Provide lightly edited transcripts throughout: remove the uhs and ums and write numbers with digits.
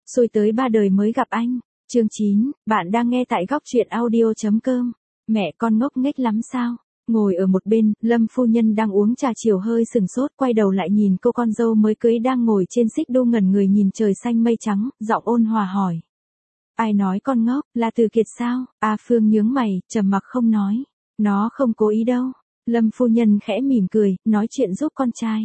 Xui tới ba đời mới gặp anh. Chương 9, bạn đang nghe tại góc truyện audio.com. Mẹ con ngốc nghếch lắm sao? Ngồi ở một bên, Lâm phu nhân đang uống trà chiều hơi sừng sốt, quay đầu lại nhìn cô con dâu mới cưới đang ngồi trên xích đu ngẩn người nhìn trời xanh mây trắng, giọng ôn hòa hỏi. Ai nói con ngốc, là Từ Kiệt sao? A Phương nhướng mày, trầm mặc không nói. Nó không cố ý đâu. Lâm phu nhân khẽ mỉm cười, nói chuyện giúp con trai.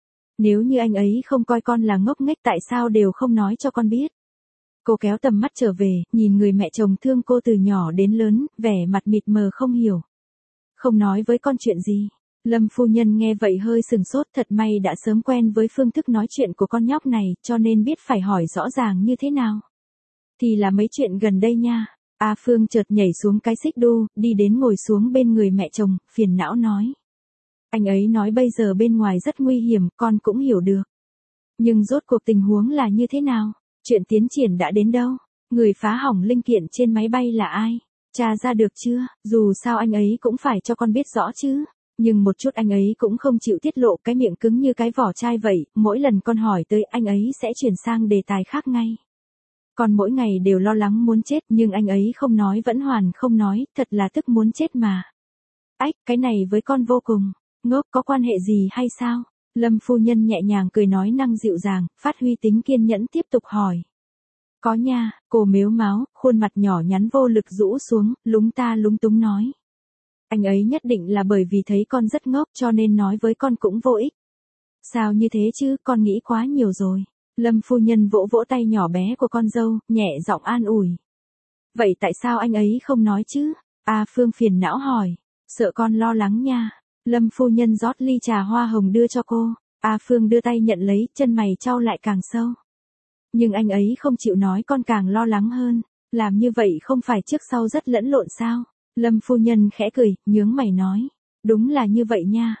Nếu như anh ấy không coi con là ngốc nghếch tại sao đều không nói cho con biết. Cô kéo tầm mắt trở về, nhìn người mẹ chồng thương cô từ nhỏ đến lớn, vẻ mặt mịt mờ không hiểu. Không nói với con chuyện gì. Lâm phu nhân nghe vậy hơi sừng sốt, thật may đã sớm quen với phương thức nói chuyện của con nhóc này, cho nên biết phải hỏi rõ ràng như thế nào. Thì là mấy chuyện gần đây nha. A Phương chợt nhảy xuống cái xích đu, đi đến ngồi xuống bên người mẹ chồng, phiền não nói. Anh ấy nói bây giờ bên ngoài rất nguy hiểm, con cũng hiểu được. Nhưng rốt cuộc tình huống là như thế nào? Chuyện tiến triển đã đến đâu? Người phá hỏng linh kiện trên máy bay là ai? Tra ra được chưa? Dù sao anh ấy cũng phải cho con biết rõ chứ. Nhưng một chút anh ấy cũng không chịu tiết lộ, cái miệng cứng như cái vỏ chai vậy, mỗi lần con hỏi tới anh ấy sẽ chuyển sang đề tài khác ngay. Con mỗi ngày đều lo lắng muốn chết nhưng anh ấy không nói vẫn hoàn không nói, thật là tức muốn chết mà. Ách, cái này với con vô cùng. Ngốc có quan hệ gì hay sao? Lâm phu nhân nhẹ nhàng cười nói năng dịu dàng, phát huy tính kiên nhẫn tiếp tục hỏi. Có nha, cô mếu máo, khuôn mặt nhỏ nhắn vô lực rũ xuống, lúng ta lúng túng nói. Anh ấy nhất định là bởi vì thấy con rất ngốc cho nên nói với con cũng vô ích. Sao như thế chứ, con nghĩ quá nhiều rồi. Lâm phu nhân vỗ vỗ tay nhỏ bé của con dâu, nhẹ giọng an ủi. Vậy tại sao anh ấy không nói chứ? A Phương phiền não hỏi. Sợ con lo lắng nha. Lâm phu nhân rót ly trà hoa hồng đưa cho cô. A Phương đưa tay nhận lấy, chân mày chau lại càng sâu. Nhưng anh ấy không chịu nói con càng lo lắng hơn. Làm như vậy không phải trước sau rất lẫn lộn sao? Lâm phu nhân khẽ cười, nhướng mày nói. Đúng là như vậy nha.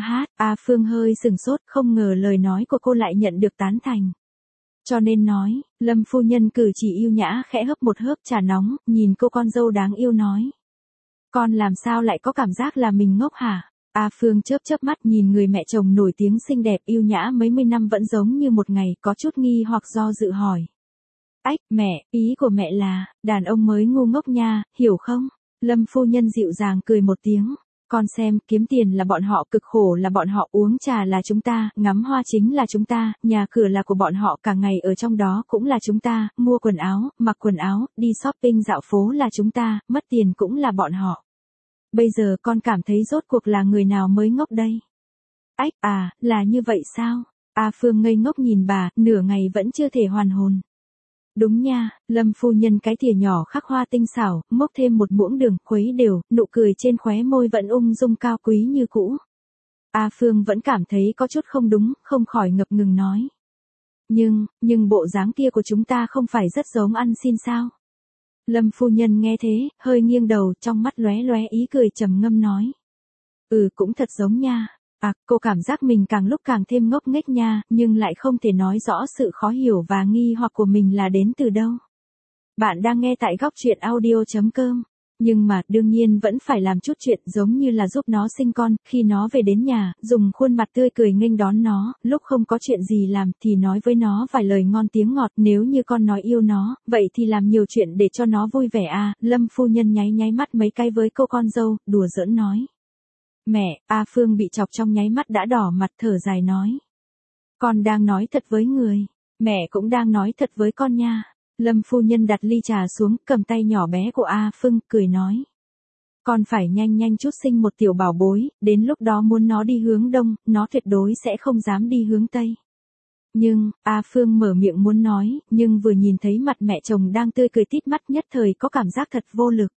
A Phương hơi sừng sốt, không ngờ lời nói của cô lại nhận được tán thành. Cho nên nói, Lâm phu nhân cử chỉ yêu nhã khẽ hớp một hớp trà nóng, nhìn cô con dâu đáng yêu nói. Con làm sao lại có cảm giác là mình ngốc hả? A Phương chớp chớp mắt nhìn người mẹ chồng nổi tiếng xinh đẹp yêu nhã mấy mươi năm vẫn giống như một ngày, có chút nghi hoặc do dự hỏi. Ách, mẹ, ý của mẹ là, đàn ông mới ngu ngốc nha, hiểu không? Lâm phu nhân dịu dàng cười một tiếng. Con xem, kiếm tiền là bọn họ, cực khổ là bọn họ, uống trà là chúng ta, ngắm hoa chính là chúng ta, nhà cửa là của bọn họ, cả ngày ở trong đó cũng là chúng ta, mua quần áo, mặc quần áo, đi shopping dạo phố là chúng ta, mất tiền cũng là bọn họ. Bây giờ con cảm thấy rốt cuộc là người nào mới ngốc đây? Ách, là như vậy sao? A Phương ngây ngốc nhìn bà, nửa ngày vẫn chưa thể hoàn hồn. Đúng nha, Lâm phu nhân cái thìa nhỏ khắc hoa tinh xảo, mốc thêm một muỗng đường, khuấy đều, nụ cười trên khóe môi vẫn ung dung cao quý như cũ. A Phương vẫn cảm thấy có chút không đúng, không khỏi ngập ngừng nói. Nhưng bộ dáng kia của chúng ta không phải rất giống ăn xin sao? Lâm phu nhân nghe thế, hơi nghiêng đầu, trong mắt lóe lóe ý cười trầm ngâm nói. Cũng thật giống nha. Cô cảm giác mình càng lúc càng thêm ngốc nghếch nha, nhưng lại không thể nói rõ sự khó hiểu và nghi hoặc của mình là đến từ đâu. Bạn đang nghe tại góc truyện audio.com. Nhưng mà, đương nhiên vẫn phải làm chút chuyện giống như là giúp nó sinh con, khi nó về đến nhà, dùng khuôn mặt tươi cười nghênh đón nó, lúc không có chuyện gì làm thì nói với nó vài lời ngon tiếng ngọt, nếu như con nói yêu nó, vậy thì làm nhiều chuyện để cho nó vui vẻ Lâm phu nhân nháy nháy mắt mấy cái với cô con dâu, đùa giỡn nói. Mẹ, A Phương bị chọc trong nháy mắt đã đỏ mặt thở dài nói. Con đang nói thật với người, mẹ cũng đang nói thật với con nha. Lâm phu nhân đặt ly trà xuống, cầm tay nhỏ bé của A Phương, cười nói. Con phải nhanh chút sinh một tiểu bảo bối, đến lúc đó muốn nó đi hướng đông, nó tuyệt đối sẽ không dám đi hướng tây. Nhưng, A Phương mở miệng muốn nói, nhưng vừa nhìn thấy mặt mẹ chồng đang tươi cười tít mắt nhất thời có cảm giác thật vô lực.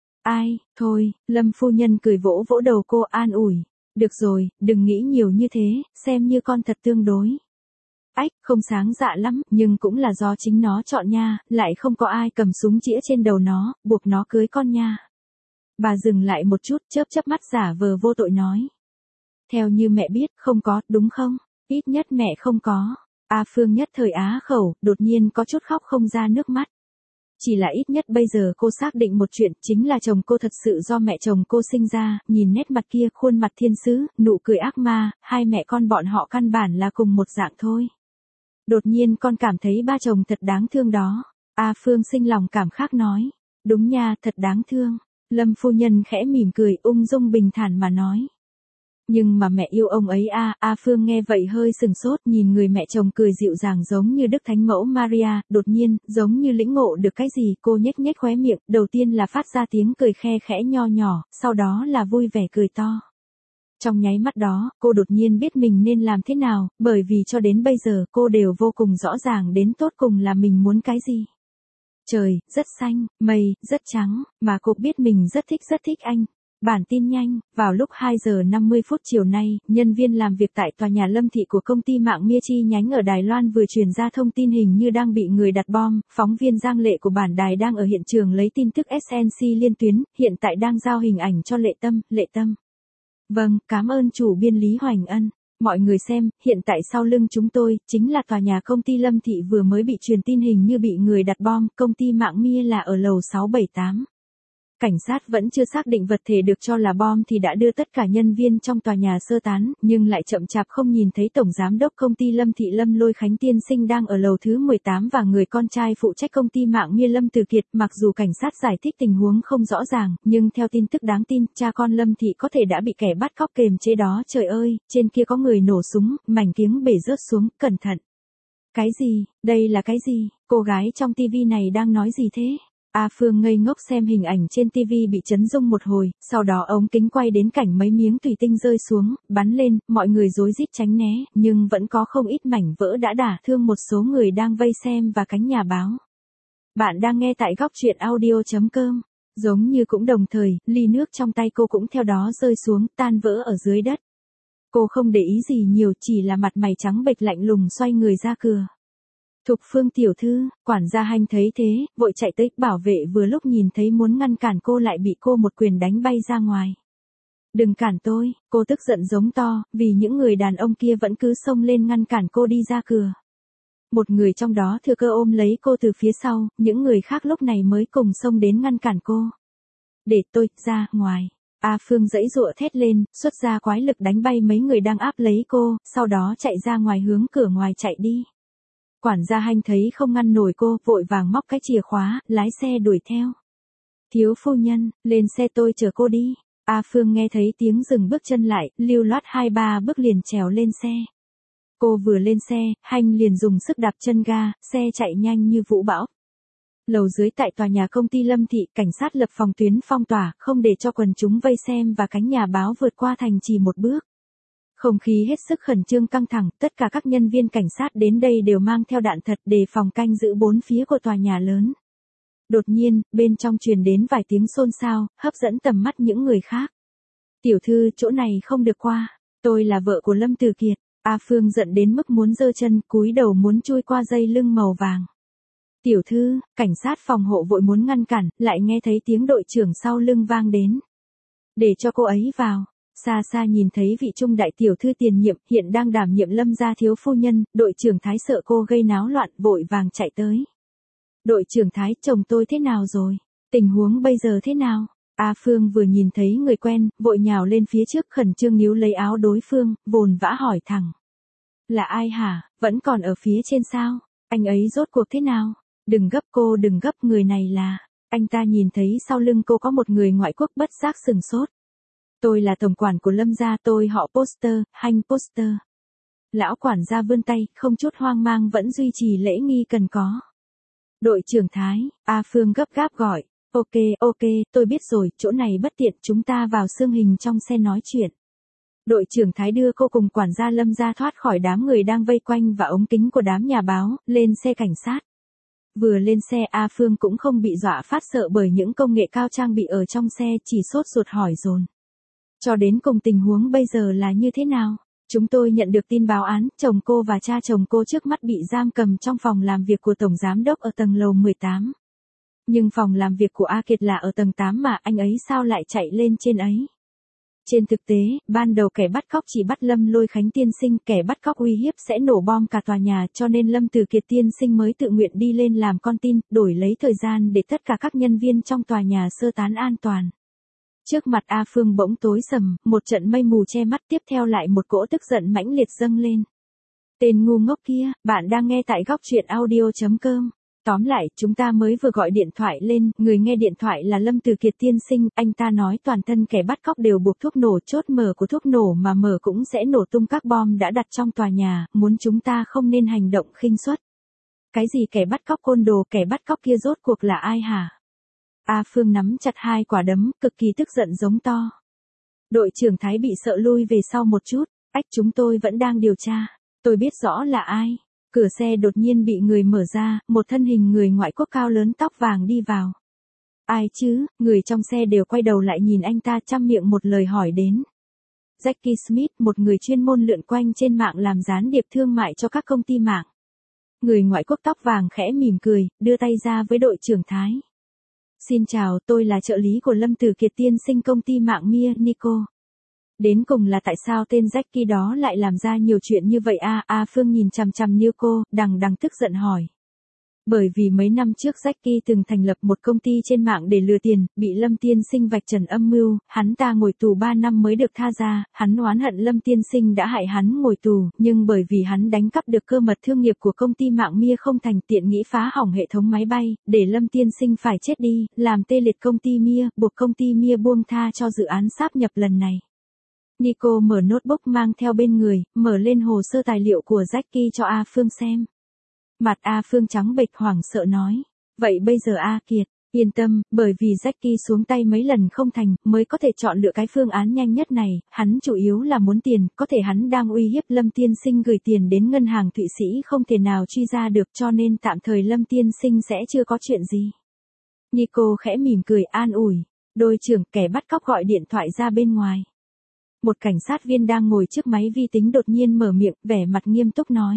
Thôi, Lâm phu nhân cười vỗ vỗ đầu cô an ủi. Được rồi, đừng nghĩ nhiều như thế, xem như con thật tương đối. Không sáng dạ lắm, nhưng cũng là do chính nó chọn nha, lại không có ai cầm súng chĩa trên đầu nó, buộc nó cưới con nha. Bà dừng lại một chút, chớp mắt giả vờ vô tội nói. Theo như mẹ biết, không có, đúng không? Ít nhất mẹ không có. A Phương nhất thời á khẩu, đột nhiên có chút khóc không ra nước mắt. Chỉ là ít nhất bây giờ cô xác định một chuyện, chính là chồng cô thật sự do mẹ chồng cô sinh ra, nhìn nét mặt kia, khuôn mặt thiên sứ, nụ cười ác ma, hai mẹ con bọn họ căn bản là cùng một dạng thôi. Đột nhiên con cảm thấy ba chồng thật đáng thương đó. A Phương sinh lòng cảm khắc nói. Đúng nha, thật đáng thương. Lâm phu nhân khẽ mỉm cười ung dung bình thản mà nói. Nhưng mà mẹ yêu ông ấy à, A Phương nghe vậy hơi sừng sốt nhìn người mẹ chồng cười dịu dàng giống như Đức Thánh Mẫu Maria, đột nhiên, giống như lĩnh ngộ được cái gì, cô nhếch nhếch khóe miệng, đầu tiên là phát ra tiếng cười khe khẽ nho nhỏ, sau đó là vui vẻ cười to. Trong nháy mắt đó, cô đột nhiên biết mình nên làm thế nào, bởi vì cho đến bây giờ cô đều vô cùng rõ ràng đến tột cùng là mình muốn cái gì. Trời, rất xanh, mây, rất trắng, mà cô biết mình rất thích anh. Bản tin nhanh, vào lúc 2 giờ 50 phút chiều nay, nhân viên làm việc tại tòa nhà Lâm Thị của công ty mạng Mia chi nhánh ở Đài Loan vừa truyền ra thông tin hình như đang bị người đặt bom, phóng viên Giang Lệ của bản đài đang ở hiện trường lấy tin tức SNC liên tuyến, hiện tại đang giao hình ảnh cho Lệ Tâm. Vâng, cảm ơn chủ biên Lý Hoành Ân. Mọi người xem, hiện tại sau lưng chúng tôi, chính là tòa nhà công ty Lâm Thị vừa mới bị truyền tin hình như bị người đặt bom, công ty mạng Mia là ở lầu 678. Cảnh sát vẫn chưa xác định vật thể được cho là bom thì đã đưa tất cả nhân viên trong tòa nhà sơ tán, nhưng lại chậm chạp không nhìn thấy Tổng Giám đốc công ty Lâm Thị Lâm Lôi Khánh tiên sinh đang ở lầu thứ 18 và người con trai phụ trách công ty mạng Mia Lâm Từ Kiệt. Mặc dù cảnh sát giải thích tình huống không rõ ràng, nhưng theo tin tức đáng tin, cha con Lâm Thị có thể đã bị kẻ bắt cóc kềm chế đó. Trời ơi, trên kia có người nổ súng, mảnh kiếng bể rớt xuống, cẩn thận. Cái gì, đây là cái gì, cô gái trong tivi này đang nói gì thế? A Phương ngây ngốc xem hình ảnh trên TV bị chấn rung một hồi, sau đó ống kính quay đến cảnh mấy miếng thủy tinh rơi xuống, bắn lên, mọi người rối rít tránh né, nhưng vẫn có không ít mảnh vỡ đã đả thương một số người đang vây xem và cánh nhà báo. Bạn đang nghe tại góc truyện audio.com. Giống như cũng đồng thời, ly nước trong tay cô cũng theo đó rơi xuống, tan vỡ ở dưới đất. Cô không để ý gì nhiều, chỉ là mặt mày trắng bệch lạnh lùng xoay người ra cửa. Thục Phương tiểu thư, quản gia Hanh thấy thế, vội chạy tới, bảo vệ vừa lúc nhìn thấy muốn ngăn cản cô lại bị cô một quyền đánh bay ra ngoài. Đừng cản tôi, cô tức giận giống to, vì những người đàn ông kia vẫn cứ xông lên ngăn cản cô đi ra cửa. Một người trong đó thừa cơ ôm lấy cô từ phía sau, những người khác lúc này mới cùng xông đến ngăn cản cô. Để tôi, ra, ngoài. A Phương giãy giụa thét lên, xuất ra quái lực đánh bay mấy người đang áp lấy cô, sau đó chạy ra ngoài hướng cửa ngoài chạy đi. Quản gia Hanh thấy không ngăn nổi cô, vội vàng móc cái chìa khóa, lái xe đuổi theo. Thiếu phu nhân, lên xe tôi chở cô đi. A Phương nghe thấy tiếng dừng bước chân lại, lưu loát 2-3 bước liền trèo lên xe. Cô vừa lên xe, Hanh liền dùng sức đạp chân ga, xe chạy nhanh như vũ bão. Lầu dưới tại tòa nhà công ty Lâm Thị, cảnh sát lập phòng tuyến phong tỏa, không để cho quần chúng vây xem và cánh nhà báo vượt qua thành chỉ một bước. Không khí hết sức khẩn trương căng thẳng, tất cả các nhân viên cảnh sát đến đây đều mang theo đạn thật để phòng canh giữ bốn phía của tòa nhà lớn. Đột nhiên, bên trong truyền đến vài tiếng xôn xao, hấp dẫn tầm mắt những người khác. Tiểu thư, chỗ này không được qua, tôi là vợ của Lâm Từ Kiệt. A Phương giận đến mức muốn giơ chân, cúi đầu muốn chui qua dây lưng màu vàng. Tiểu thư, cảnh sát phòng hộ vội muốn ngăn cản, lại nghe thấy tiếng đội trưởng sau lưng vang đến. Để cho cô ấy vào. Xa xa nhìn thấy vị trung đại tiểu thư tiền nhiệm hiện đang đảm nhiệm Lâm gia thiếu phu nhân, đội trưởng Thái sợ cô gây náo loạn, vội vàng chạy tới. Đội trưởng Thái, chồng tôi thế nào rồi? Tình huống bây giờ thế nào? A Phương vừa nhìn thấy người quen, vội nhào lên phía trước khẩn trương níu lấy áo đối phương, vồn vã hỏi thẳng. Là ai hả, vẫn còn ở phía trên sao? Anh ấy rốt cuộc thế nào? Đừng gấp cô, đừng gấp, người này là... Anh ta nhìn thấy sau lưng cô có một người ngoại quốc bất giác sừng sốt. Tôi là tổng quản của Lâm gia, tôi họ Poster, Hanh Poster. Lão quản gia vươn tay, không chút hoang mang vẫn duy trì lễ nghi cần có. Đội trưởng Thái, A Phương gấp gáp gọi. Ok, tôi biết rồi, chỗ này bất tiện, chúng ta vào xương hình trong xe nói chuyện. Đội trưởng Thái đưa cô cùng quản gia Lâm gia thoát khỏi đám người đang vây quanh và ống kính của đám nhà báo, lên xe cảnh sát. Vừa lên xe A Phương cũng không bị dọa phát sợ bởi những công nghệ cao trang bị ở trong xe, chỉ sốt ruột hỏi dồn. Cho đến cùng tình huống bây giờ là như thế nào? Chúng tôi nhận được tin báo án, chồng cô và cha chồng cô trước mắt bị giam cầm trong phòng làm việc của Tổng Giám đốc ở tầng lầu 18. Nhưng phòng làm việc của A Kiệt là ở tầng 8 mà anh ấy sao lại chạy lên trên ấy? Trên thực tế, ban đầu kẻ bắt cóc chỉ bắt Lâm Lôi Khánh tiên sinh, kẻ bắt cóc uy hiếp sẽ nổ bom cả tòa nhà, cho nên Lâm Từ Kiệt tiên sinh mới tự nguyện đi lên làm con tin, đổi lấy thời gian để tất cả các nhân viên trong tòa nhà sơ tán an toàn. Trước mặt A Phương bỗng tối sầm, một trận mây mù che mắt, tiếp theo lại một cỗ tức giận mãnh liệt dâng lên. Tên ngu ngốc kia, bạn đang nghe tại góc truyện audio.com. Tóm lại, chúng ta mới vừa gọi điện thoại lên, người nghe điện thoại là Lâm Từ Kiệt tiên sinh, anh ta nói toàn thân kẻ bắt cóc đều buộc thuốc nổ, chốt mở của thuốc nổ mà mở cũng sẽ nổ tung các bom đã đặt trong tòa nhà, muốn chúng ta không nên hành động khinh suất. Cái gì kẻ bắt cóc côn đồ, kẻ bắt cóc kia rốt cuộc là ai hả? A Phương nắm chặt hai quả đấm, cực kỳ tức giận giống to. Đội trưởng Thái bị sợ lui về sau một chút, chúng tôi vẫn đang điều tra. Tôi biết rõ là ai. Cửa xe đột nhiên bị người mở ra, một thân hình người ngoại quốc cao lớn tóc vàng đi vào. Ai chứ? Người trong xe đều quay đầu lại nhìn anh ta, trăm miệng một lời hỏi đến. Jackie Smith, một người chuyên môn lượn quanh trên mạng làm gián điệp thương mại cho các công ty mạng. Người ngoại quốc tóc vàng khẽ mỉm cười, đưa tay ra với đội trưởng Thái. Xin chào, tôi là trợ lý của Lâm Từ Kiệt tiên sinh công ty mạng Mia, Nico. Đến cùng là tại sao tên Jackie đó lại làm ra nhiều chuyện như vậy a? A Phương nhìn chằm chằm Nico, đằng tức giận hỏi. Bởi vì mấy năm trước Jackie từng thành lập một công ty trên mạng để lừa tiền, bị Lâm tiên sinh vạch trần âm mưu, hắn ta ngồi tù 3 năm mới được tha ra, hắn oán hận Lâm tiên sinh đã hại hắn ngồi tù, nhưng bởi vì hắn đánh cắp được cơ mật thương nghiệp của công ty mạng Mia không thành, tiện nghĩ phá hỏng hệ thống máy bay, để Lâm tiên sinh phải chết đi, làm tê liệt công ty Mia, buộc công ty Mia buông tha cho dự án sáp nhập lần này. Nico mở notebook mang theo bên người, mở lên hồ sơ tài liệu của Jackie cho A Phương xem. Mặt A Phương trắng bệch hoảng sợ nói. Vậy bây giờ A Kiệt, yên tâm, bởi vì Jackie xuống tay mấy lần không thành, mới có thể chọn lựa cái phương án nhanh nhất này, hắn chủ yếu là muốn tiền, có thể hắn đang uy hiếp Lâm tiên sinh gửi tiền đến ngân hàng Thụy Sĩ không thể nào truy ra được, cho nên tạm thời Lâm tiên sinh sẽ chưa có chuyện gì. Nico khẽ mỉm cười an ủi. Đội trưởng, kẻ bắt cóc gọi điện thoại ra bên ngoài. Một cảnh sát viên đang ngồi trước máy vi tính đột nhiên mở miệng, vẻ mặt nghiêm túc nói.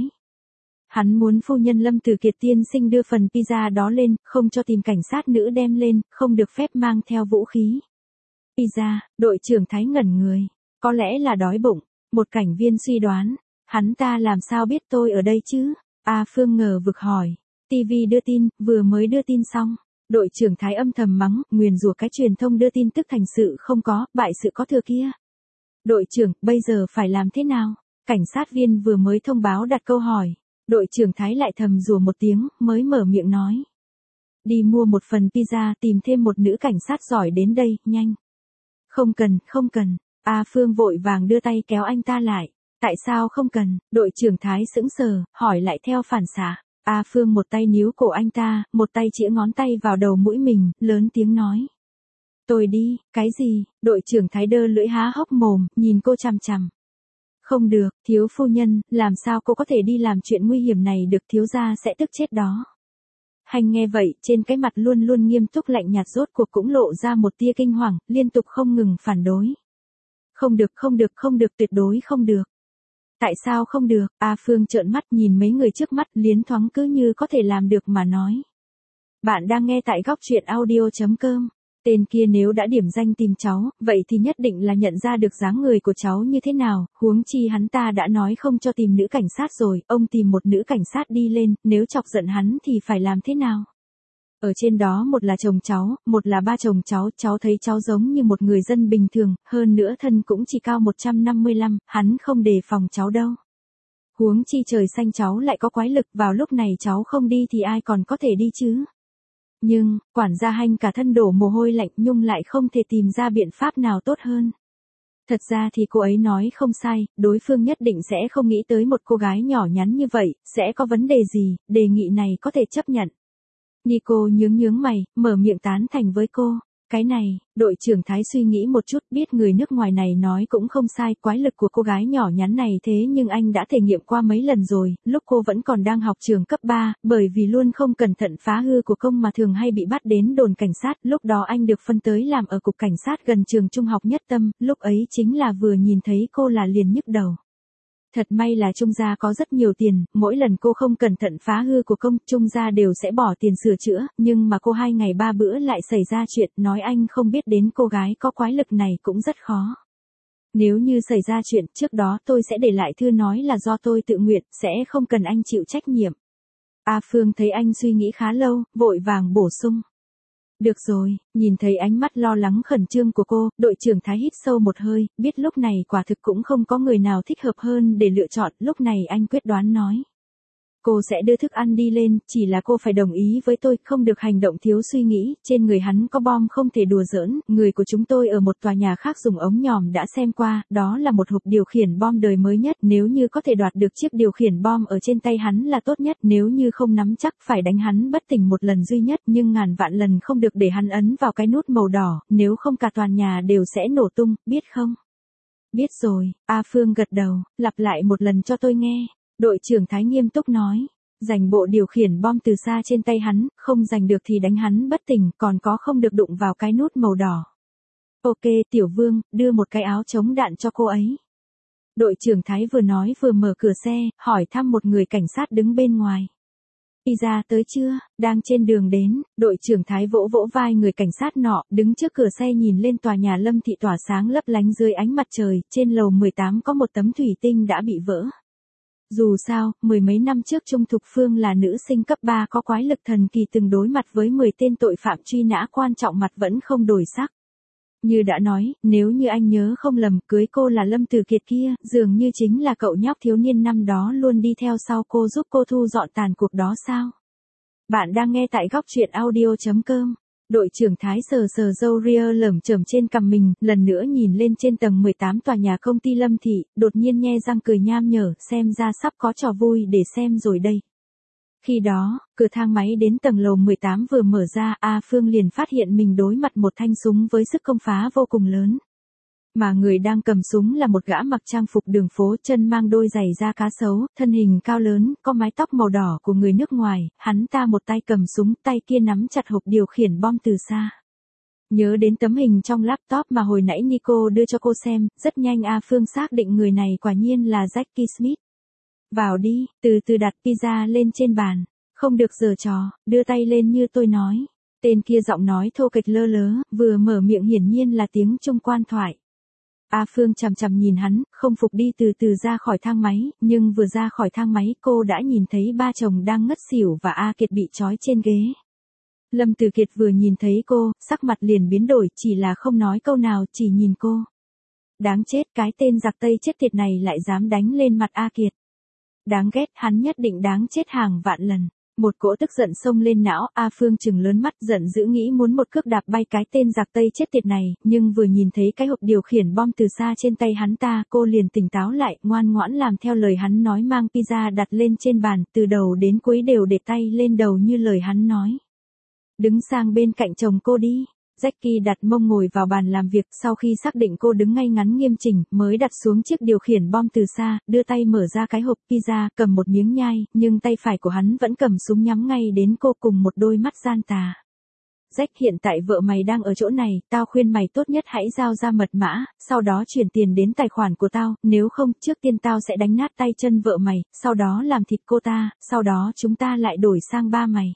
Hắn muốn phu nhân Lâm Từ Kiệt tiên sinh đưa phần pizza đó lên, không cho tìm cảnh sát nữ đem lên, không được phép mang theo vũ khí. Pizza, đội trưởng Thái ngẩn người. Có lẽ là đói bụng. Một cảnh viên suy đoán. Hắn ta làm sao biết tôi ở đây chứ? A Phương ngờ vực hỏi. TV đưa tin, vừa mới đưa tin xong. Đội trưởng Thái âm thầm mắng, nguyền rủa cái truyền thông đưa tin tức thành sự không có, bại sự có thừa kia. Đội trưởng, bây giờ phải làm thế nào? Cảnh sát viên vừa mới thông báo đặt câu hỏi. Đội trưởng Thái lại thầm rủa một tiếng, mới mở miệng nói. Đi mua một phần pizza, tìm thêm một nữ cảnh sát giỏi đến đây, nhanh. Không cần. A Phương vội vàng đưa tay kéo anh ta lại. Tại sao không cần? Đội trưởng Thái sững sờ, hỏi lại theo phản xạ. A Phương một tay níu cổ anh ta, một tay chĩa ngón tay vào đầu mũi mình, lớn tiếng nói. Tôi đi, cái gì? Đội trưởng Thái đơ lưỡi há hốc mồm, nhìn cô chằm chằm. Không được, thiếu phu nhân, làm sao cô có thể đi làm chuyện nguy hiểm này được, thiếu gia sẽ tức chết đó. Hành nghe vậy, trên cái mặt luôn luôn nghiêm túc lạnh nhạt rốt cuộc cũng lộ ra một tia kinh hoàng, liên tục không ngừng phản đối. Không được, tuyệt đối không được. Tại sao không được? A Phương trợn mắt nhìn mấy người trước mắt, liến thoáng cứ như có thể làm được mà nói. Bạn đang nghe tại góc truyện audio.com. Tên kia nếu đã điểm danh tìm cháu, vậy thì nhất định là nhận ra được dáng người của cháu như thế nào, huống chi hắn ta đã nói không cho tìm nữ cảnh sát rồi, ông tìm một nữ cảnh sát đi lên, nếu chọc giận hắn thì phải làm thế nào? Ở trên đó một là chồng cháu, một là ba chồng cháu thấy cháu giống như một người dân bình thường, hơn nữa thân cũng chỉ cao 155, hắn không đề phòng cháu đâu. Huống chi trời xanh cháu lại có quái lực, vào lúc này cháu không đi thì ai còn có thể đi chứ? Nhưng, quản gia Hanh cả thân đổ mồ hôi lạnh, Nhung lại không thể tìm ra biện pháp nào tốt hơn. Thật ra thì cô ấy nói không sai, đối phương nhất định sẽ không nghĩ tới một cô gái nhỏ nhắn như vậy, sẽ có vấn đề gì, đề nghị này có thể chấp nhận. Nico nhướng mày, mở miệng tán thành với cô. Cái này, đội trưởng Thái suy nghĩ một chút, biết người nước ngoài này nói cũng không sai, quái lực của cô gái nhỏ nhắn này thế nhưng anh đã thể nghiệm qua mấy lần rồi, lúc cô vẫn còn đang học trường cấp 3, bởi vì luôn không cẩn thận phá hư của công mà thường hay bị bắt đến đồn cảnh sát, lúc đó anh được phân tới làm ở cục cảnh sát gần trường trung học Nhất Tâm, lúc ấy chính là vừa nhìn thấy cô là liền nhức đầu. Thật may là Trung gia có rất nhiều tiền, mỗi lần cô không cẩn thận phá hư của công, Trung gia đều sẽ bỏ tiền sửa chữa, nhưng mà cô 2 ngày 3 bữa lại xảy ra chuyện, nói anh không biết đến cô gái có quái lực này cũng rất khó. Nếu như xảy ra chuyện trước đó tôi sẽ để lại thư nói là do tôi tự nguyện, sẽ không cần anh chịu trách nhiệm. A Phương thấy anh suy nghĩ khá lâu, vội vàng bổ sung. Được rồi, nhìn thấy ánh mắt lo lắng khẩn trương của cô, đội trưởng Thái hít sâu một hơi, biết lúc này quả thực cũng không có người nào thích hợp hơn để lựa chọn, lúc này anh quyết đoán nói. Cô sẽ đưa thức ăn đi lên, chỉ là cô phải đồng ý với tôi, không được hành động thiếu suy nghĩ, trên người hắn có bom không thể đùa giỡn, người của chúng tôi ở một tòa nhà khác dùng ống nhòm đã xem qua, đó là một hộp điều khiển bom đời mới nhất, nếu như có thể đoạt được chiếc điều khiển bom ở trên tay hắn là tốt nhất, nếu như không nắm chắc phải đánh hắn bất tỉnh một lần duy nhất, nhưng ngàn vạn lần không được để hắn ấn vào cái nút màu đỏ, nếu không cả tòa nhà đều sẽ nổ tung, biết không? Biết rồi, A Phương gật đầu, lặp lại một lần cho tôi nghe. Đội trưởng Thái nghiêm túc nói, giành bộ điều khiển bom từ xa trên tay hắn, không giành được thì đánh hắn bất tỉnh, còn có không được đụng vào cái nút màu đỏ. Ok, Tiểu Vương, đưa một cái áo chống đạn cho cô ấy. Đội trưởng Thái vừa nói vừa mở cửa xe, hỏi thăm một người cảnh sát đứng bên ngoài. Pizza tới chưa, đang trên đường đến, đội trưởng Thái vỗ vỗ vai người cảnh sát nọ, đứng trước cửa xe nhìn lên tòa nhà Lâm Thị tỏa sáng lấp lánh dưới ánh mặt trời, trên lầu 18 có một tấm thủy tinh đã bị vỡ. Dù sao, mười mấy năm trước Trung Thục Phương là nữ sinh cấp 3 có quái lực thần kỳ từng đối mặt với 10 tên tội phạm truy nã quan trọng mặt vẫn không đổi sắc. Như đã nói, nếu như anh nhớ không lầm, cưới cô là Lâm Từ Kiệt kia, dường như chính là cậu nhóc thiếu niên năm đó luôn đi theo sau cô giúp cô thu dọn tàn cuộc đó sao? Bạn đang nghe tại góc truyện audio.com. Đội trưởng Thái sờ sờ râu ria lởm chởm trên cằm mình, lần nữa nhìn lên trên tầng 18 tòa nhà công ty Lâm Thị, đột nhiên nhe răng cười nham nhở, xem ra sắp có trò vui để xem rồi đây. Khi đó, cửa thang máy đến tầng lầu 18 vừa mở ra, A Phương liền phát hiện mình đối mặt một thanh súng với sức công phá vô cùng lớn. Mà người đang cầm súng là một gã mặc trang phục đường phố, chân mang đôi giày da cá sấu, thân hình cao lớn, có mái tóc màu đỏ của người nước ngoài, hắn ta một tay cầm súng, tay kia nắm chặt hộp điều khiển bom từ xa. Nhớ đến tấm hình trong laptop mà hồi nãy Nico đưa cho cô xem, rất nhanh A Phương xác định người này quả nhiên là Jackie Smith. Vào đi, từ từ đặt pizza lên trên bàn, không được giở trò, đưa tay lên như tôi nói. Tên kia giọng nói thô kệch lơ lớ, vừa mở miệng hiển nhiên là tiếng Trung quan thoại. A Phương chằm chằm nhìn hắn, không phục đi từ từ ra khỏi thang máy, nhưng vừa ra khỏi thang máy cô đã nhìn thấy ba chồng đang ngất xỉu và A Kiệt bị trói trên ghế. Lâm Từ Kiệt vừa nhìn thấy cô, sắc mặt liền biến đổi, chỉ là không nói câu nào, chỉ nhìn cô. Đáng chết, cái tên giặc Tây chết tiệt này lại dám đánh lên mặt A Kiệt. Đáng ghét, hắn nhất định đáng chết hàng vạn lần. Một cỗ tức giận xông lên não, A Phương trừng lớn mắt giận dữ nghĩ muốn một cước đạp bay cái tên giặc Tây chết tiệt này, nhưng vừa nhìn thấy cái hộp điều khiển bom từ xa trên tay hắn ta, cô liền tỉnh táo lại, ngoan ngoãn làm theo lời hắn nói, mang pizza đặt lên trên bàn, từ đầu đến cuối đều để tay lên đầu như lời hắn nói. Đứng sang bên cạnh chồng cô đi. Jackie đặt mông ngồi vào bàn làm việc, sau khi xác định cô đứng ngay ngắn nghiêm chỉnh, mới đặt xuống chiếc điều khiển bom từ xa, đưa tay mở ra cái hộp pizza, cầm một miếng nhai, nhưng tay phải của hắn vẫn cầm súng nhắm ngay đến cô cùng một đôi mắt gian tà. Jack, hiện tại vợ mày đang ở chỗ này, tao khuyên mày tốt nhất hãy giao ra mật mã, sau đó chuyển tiền đến tài khoản của tao, nếu không, trước tiên tao sẽ đánh nát tay chân vợ mày, sau đó làm thịt cô ta, sau đó chúng ta lại đổi sang ba mày.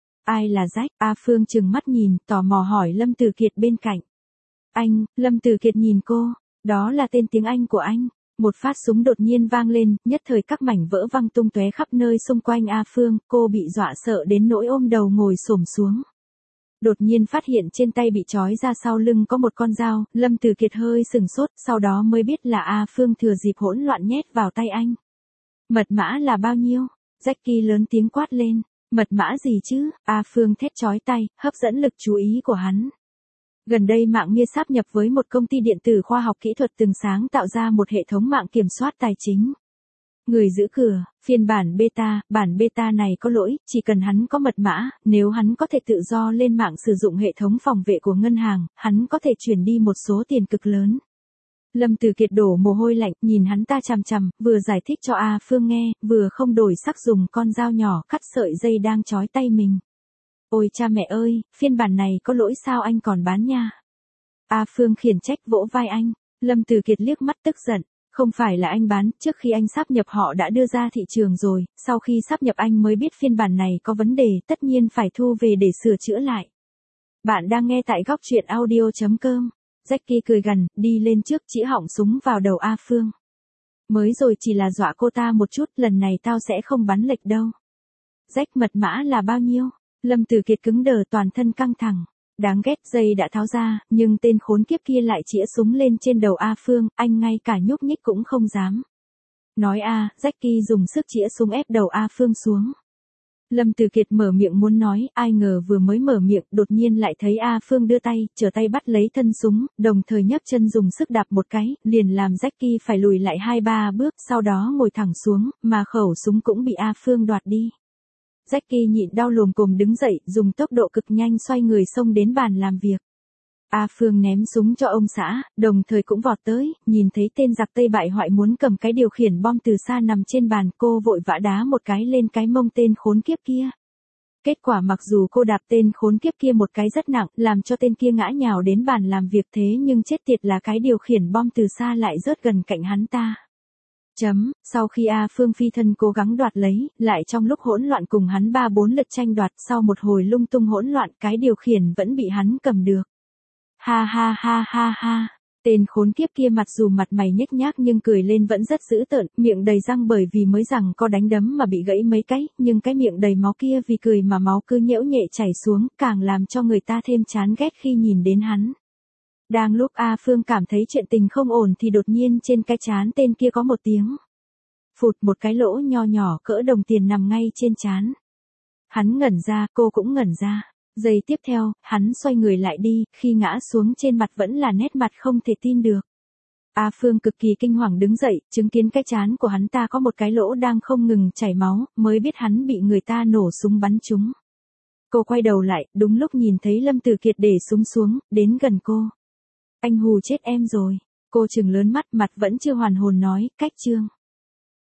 Ai là Jack? A Phương trừng mắt nhìn, tò mò hỏi Lâm Từ Kiệt bên cạnh. Anh, Lâm Từ Kiệt nhìn cô, đó là tên tiếng Anh của anh. Một phát súng đột nhiên vang lên, nhất thời các mảnh vỡ văng tung tóe khắp nơi xung quanh A Phương, cô bị dọa sợ đến nỗi ôm đầu ngồi xổm xuống. Đột nhiên phát hiện trên tay bị trói ra sau lưng có một con dao, Lâm Từ Kiệt hơi sừng sốt, sau đó mới biết là A Phương thừa dịp hỗn loạn nhét vào tay anh. Mật mã là bao nhiêu? Jackie lớn tiếng quát lên. Mật mã gì chứ? A Phương thét chói tai, hấp dẫn lực chú ý của hắn. Gần đây mạng Mia sáp nhập với một công ty điện tử khoa học kỹ thuật từng sáng tạo ra một hệ thống mạng kiểm soát tài chính. Người giữ cửa, phiên bản beta này có lỗi, chỉ cần hắn có mật mã, nếu hắn có thể tự do lên mạng sử dụng hệ thống phòng vệ của ngân hàng, hắn có thể chuyển đi một số tiền cực lớn. Lâm Từ Kiệt đổ mồ hôi lạnh, nhìn hắn ta chằm chằm, vừa giải thích cho A Phương nghe, vừa không đổi sắc dùng con dao nhỏ cắt sợi dây đang trói tay mình. Ôi cha mẹ ơi, phiên bản này có lỗi sao anh còn bán nha? A Phương khiển trách vỗ vai anh, Lâm Từ Kiệt liếc mắt tức giận, không phải là anh bán, trước khi anh sáp nhập họ đã đưa ra thị trường rồi, sau khi sáp nhập anh mới biết phiên bản này có vấn đề, tất nhiên phải thu về để sửa chữa lại. Bạn đang nghe tại góc truyện audio.com. Jackie cười gằn, đi lên trước chĩa họng súng vào đầu A Phương. Mới rồi chỉ là dọa cô ta một chút, lần này tao sẽ không bắn lệch đâu. Jack, mật mã là bao nhiêu? Lâm Từ Kiệt cứng đờ toàn thân căng thẳng. Đáng ghét, dây đã tháo ra, nhưng tên khốn kiếp kia lại chĩa súng lên trên đầu A Phương, anh ngay cả nhúc nhích cũng không dám. Nói a, Jackie dùng sức chĩa súng ép đầu A Phương xuống. Lâm Từ Kiệt mở miệng muốn nói, ai ngờ vừa mới mở miệng, đột nhiên lại thấy A Phương đưa tay, trở tay bắt lấy thân súng, đồng thời nhấc chân dùng sức đạp một cái, liền làm Jackie phải lùi lại 2-3 bước, sau đó ngồi thẳng xuống, mà khẩu súng cũng bị A Phương đoạt đi. Jackie nhịn đau lồm cồm đứng dậy, dùng tốc độ cực nhanh xoay người xông đến bàn làm việc. A Phương ném súng cho ông xã, đồng thời cũng vọt tới, nhìn thấy tên giặc Tây bại hoại muốn cầm cái điều khiển bom từ xa nằm trên bàn, cô vội vã đá một cái lên cái mông tên khốn kiếp kia. Kết quả mặc dù cô đạp tên khốn kiếp kia một cái rất nặng, làm cho tên kia ngã nhào đến bàn làm việc thế nhưng chết tiệt là cái điều khiển bom từ xa lại rớt gần cạnh hắn ta. Sau khi A Phương phi thân cố gắng đoạt lấy, lại trong lúc hỗn loạn cùng hắn 3-4 lượt tranh đoạt, sau một hồi lung tung hỗn loạn, cái điều khiển vẫn bị hắn cầm được. Ha ha ha ha ha. Tên khốn kiếp kia mặc dù mặt mày nhếch nhác nhưng cười lên vẫn rất dữ tợn, miệng đầy răng bởi vì mới rằng có đánh đấm mà bị gãy mấy cái, nhưng cái miệng đầy máu kia vì cười mà máu cứ nhễu nhệ chảy xuống, càng làm cho người ta thêm chán ghét khi nhìn đến hắn. Đang lúc A Phương cảm thấy chuyện tình không ổn thì đột nhiên trên cái trán tên kia có một tiếng. Phụt, một cái lỗ nho nhỏ cỡ đồng tiền nằm ngay trên trán. Hắn ngẩn ra, cô cũng ngẩn ra. Giây tiếp theo, hắn xoay người lại đi, khi ngã xuống trên mặt vẫn là nét mặt không thể tin được. A Phương cực kỳ kinh hoàng đứng dậy, chứng kiến cái trán của hắn ta có một cái lỗ đang không ngừng chảy máu, mới biết hắn bị người ta nổ súng bắn trúng. Cô quay đầu lại, đúng lúc nhìn thấy Lâm Từ Kiệt để súng xuống, đến gần cô. Anh hù chết em rồi. Cô trừng lớn mắt, mặt vẫn chưa hoàn hồn nói, cách Trương.